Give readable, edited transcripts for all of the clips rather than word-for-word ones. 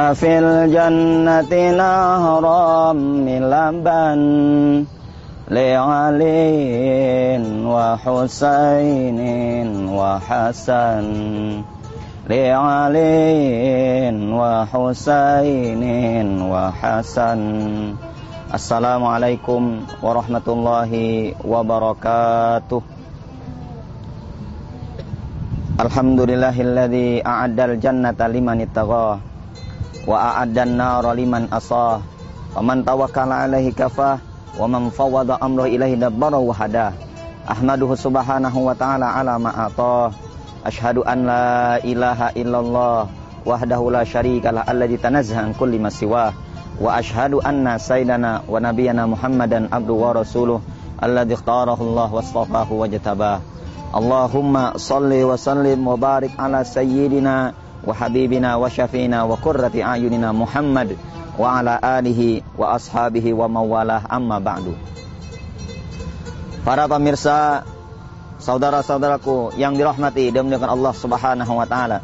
Inna fil jannati nahram min laban li'alin wa husainin wa hasan li'alin wa husainin wa hasan. Assalamualaikum warahmatullahi wabarakatuh. Alhamdulillahilladzi a'addal jannata liman ittaqah wa a'addan nara liman asah. Wa man tawakkala alaihi kafah wa man fawwada amrahu ilaihi dabbara wa hada. Ahmaduhu subhanahu wa ta'ala ala ma atah. Asyhadu an la ilaha illallah wahdahu la syarikalah alladzi tanazzaha an kulli ma siwah. Wa asyhadu anna sayyidana wa nabiyyana Muhammadan abduhu wa rasuluh alladzi ikhtarahu Allah wastafahu wa jatabah. Allahumma salli wa sallim wa barik ala sayyidina wa habibina wa syafiina wa qurrati ayunina Muhammad wa ala alihi wa ashabihi wa mawalah, amma ba'du. Para pemirsa, saudara-saudaraku yang dirahmati dan dimuliakan Allah Subhanahu wa taala.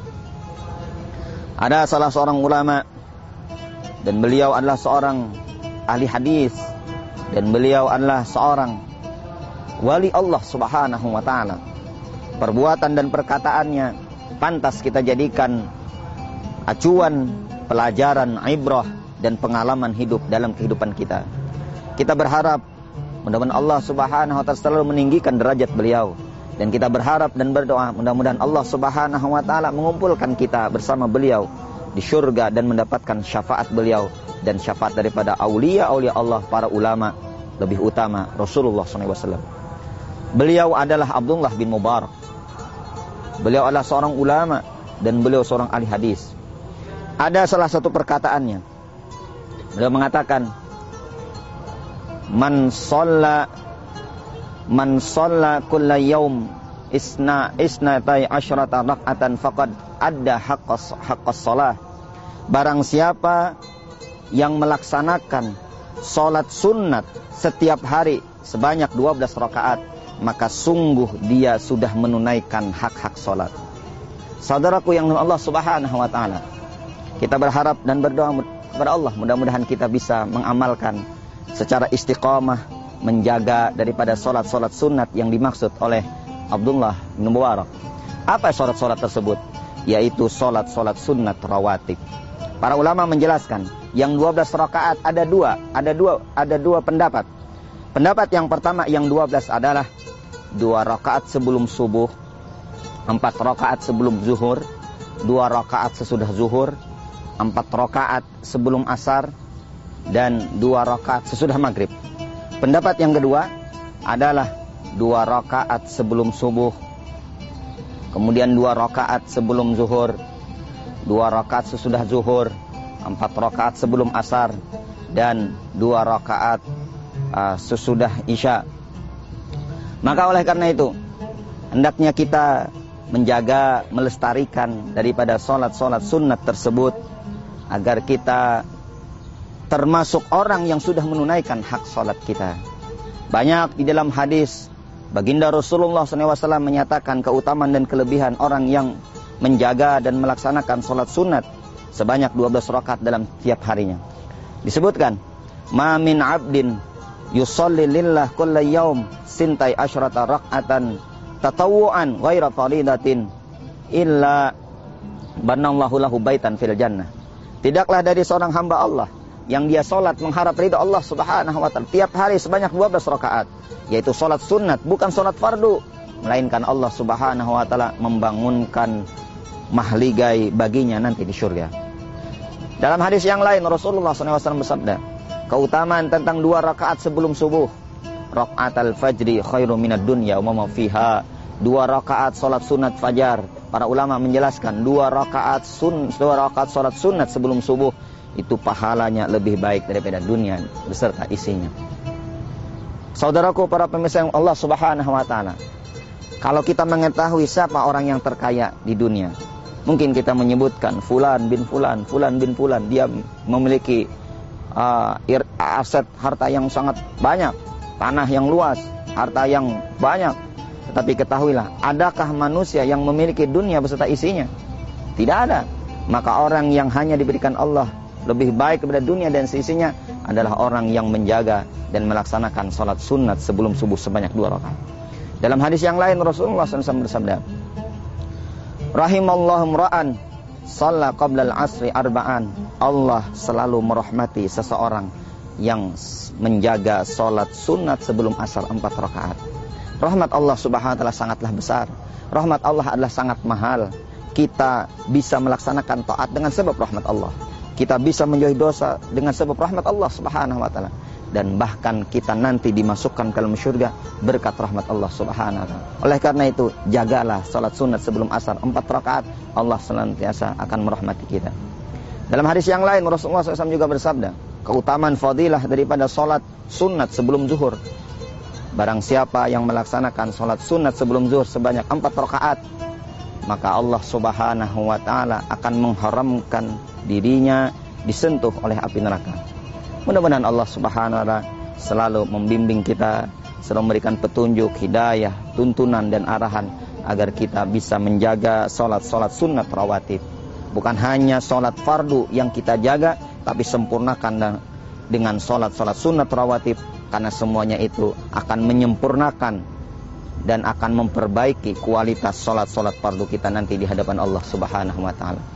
Ada salah seorang ulama dan beliau adalah seorang ahli hadis dan beliau adalah seorang wali Allah Subhanahu wa taala. Perbuatan dan perkataannya pantas kita jadikan acuan, pelajaran, ibrah dan pengalaman hidup dalam kehidupan kita. Kita berharap mudah-mudahan Allah Subhanahu wa taala selalu meninggikan derajat beliau, dan kita berharap dan berdoa mudah-mudahan Allah Subhanahu wa taala mengumpulkan kita bersama beliau di surga dan mendapatkan syafaat beliau dan syafaat daripada aulia-aulia Allah, para ulama, lebih utama Rasulullah SAW. Beliau adalah Abdullah bin Mubarak. Beliau adalah seorang ulama dan beliau seorang ahli hadis. Ada salah satu perkataannya. Beliau mengatakan, Man shalla kulla yaum isnatai asyrata rak'atan faqad adda haqqas shalah. Barang siapa yang melaksanakan salat sunnat setiap hari sebanyak 12 rakaat, maka sungguh dia sudah menunaikan hak-hak salat. Saudaraku yang Allah Subhanahu wa taala, kita berharap dan berdoa kepada Allah mudah-mudahan kita bisa mengamalkan secara istiqamah, menjaga daripada salat-salat sunat yang dimaksud oleh Abdullah bin Mubarak. Apa salat-salat tersebut? Yaitu salat-salat sunat rawatib. Para ulama menjelaskan yang 12 rakaat ada dua pendapat. Pendapat yang pertama yang 12 adalah 2 rakaat sebelum subuh, 4 rakaat sebelum zuhur, 2 rakaat sesudah zuhur, 4 rakaat sebelum asar, dan 2 rakaat sesudah maghrib. Pendapat yang kedua adalah 2 rakaat sebelum subuh, kemudian 2 rakaat sebelum zuhur, 2 rakaat sesudah zuhur, 4 rakaat sebelum asar, dan 2 rakaat sesudah isya. Maka oleh karena itu, hendaknya kita menjaga, melestarikan daripada solat-solat sunat tersebut, agar kita termasuk orang yang sudah menunaikan hak solat kita. Banyak di dalam hadis, baginda Rasulullah SAW menyatakan keutamaan dan kelebihan orang yang menjaga dan melaksanakan solat sunat sebanyak 12 rakaat dalam tiap harinya. Disebutkan, Ma min abdin yusalli lillah kulla yaum sintai asyrata rak'atan tatawu'an ghaira faridatin illa banallahu lahu baitan fil jannah. Tidaklah dari seorang hamba Allah yang dia solat mengharap ridha Allah Subhanahu wa taala tiap hari sebanyak 12 rakaat, yaitu solat sunat, bukan solat fardu, melainkan Allah Subhanahu wa taala membangunkan mahligai baginya nanti di surga. Dalam hadis yang lain Rasulullah SAW bersabda, keutamaan tentang 2 rakaat sebelum subuh, rakaatul fajri khairu minad dunya wa ma fiha. 2 rakaat salat sunat fajar. Para ulama menjelaskan 2 rakaat salat sunat sebelum subuh itu pahalanya lebih baik daripada dunia beserta isinya. Saudaraku para pemirsa yang Allah Subhanahu wa taala, kalau kita mengetahui siapa orang yang terkaya di dunia, mungkin kita menyebutkan fulan bin fulan, fulan bin fulan, dia memiliki aset harta yang sangat banyak, tanah yang luas, harta yang banyak. Tetapi ketahuilah, adakah manusia yang memiliki dunia beserta isinya? Tidak ada. Maka orang yang hanya diberikan Allah lebih baik kepada dunia dan seisinya adalah orang yang menjaga dan melaksanakan sholat sunat sebelum subuh sebanyak 2 rakaat. Dalam hadis yang lain Rasulullah SAW bersabda, Rahimallahu mra'an shalla qabla al-asri arba'an. Allah selalu merahmati seseorang yang menjaga sholat sunat sebelum asar 4 rakaat. Rahmat Allah subhanahu wa ta'ala sangatlah besar. Rahmat Allah adalah sangat mahal. Kita bisa melaksanakan taat dengan sebab rahmat Allah. Kita bisa menjauhi dosa dengan sebab rahmat Allah subhanahu wa ta'ala. Dan bahkan kita nanti dimasukkan ke dalam surga berkat rahmat Allah subhanahu wa ta'ala. Oleh karena itu, jagalah salat sunat sebelum asar 4 rakaat. Allah senantiasa akan merahmati kita. Dalam hadis yang lain Rasulullah SAW juga bersabda, keutamaan fadilah daripada salat sunat sebelum zuhur. Barang siapa yang melaksanakan salat sunat sebelum zuhur sebanyak 4 rakaat, maka Allah subhanahu wa ta'ala akan mengharamkan dirinya disentuh oleh api neraka. Mudah-mudahan Allah subhanahu wa ta'ala selalu membimbing kita, selalu memberikan petunjuk, hidayah, tuntunan dan arahan agar kita bisa menjaga salat-salat sunat rawatib. Bukan hanya salat fardu yang kita jaga, tapi sempurnakan dengan salat-salat sunat rawatib, karena semuanya itu akan menyempurnakan dan akan memperbaiki kualitas salat-salat fardu kita nanti di hadapan Allah subhanahu wa ta'ala.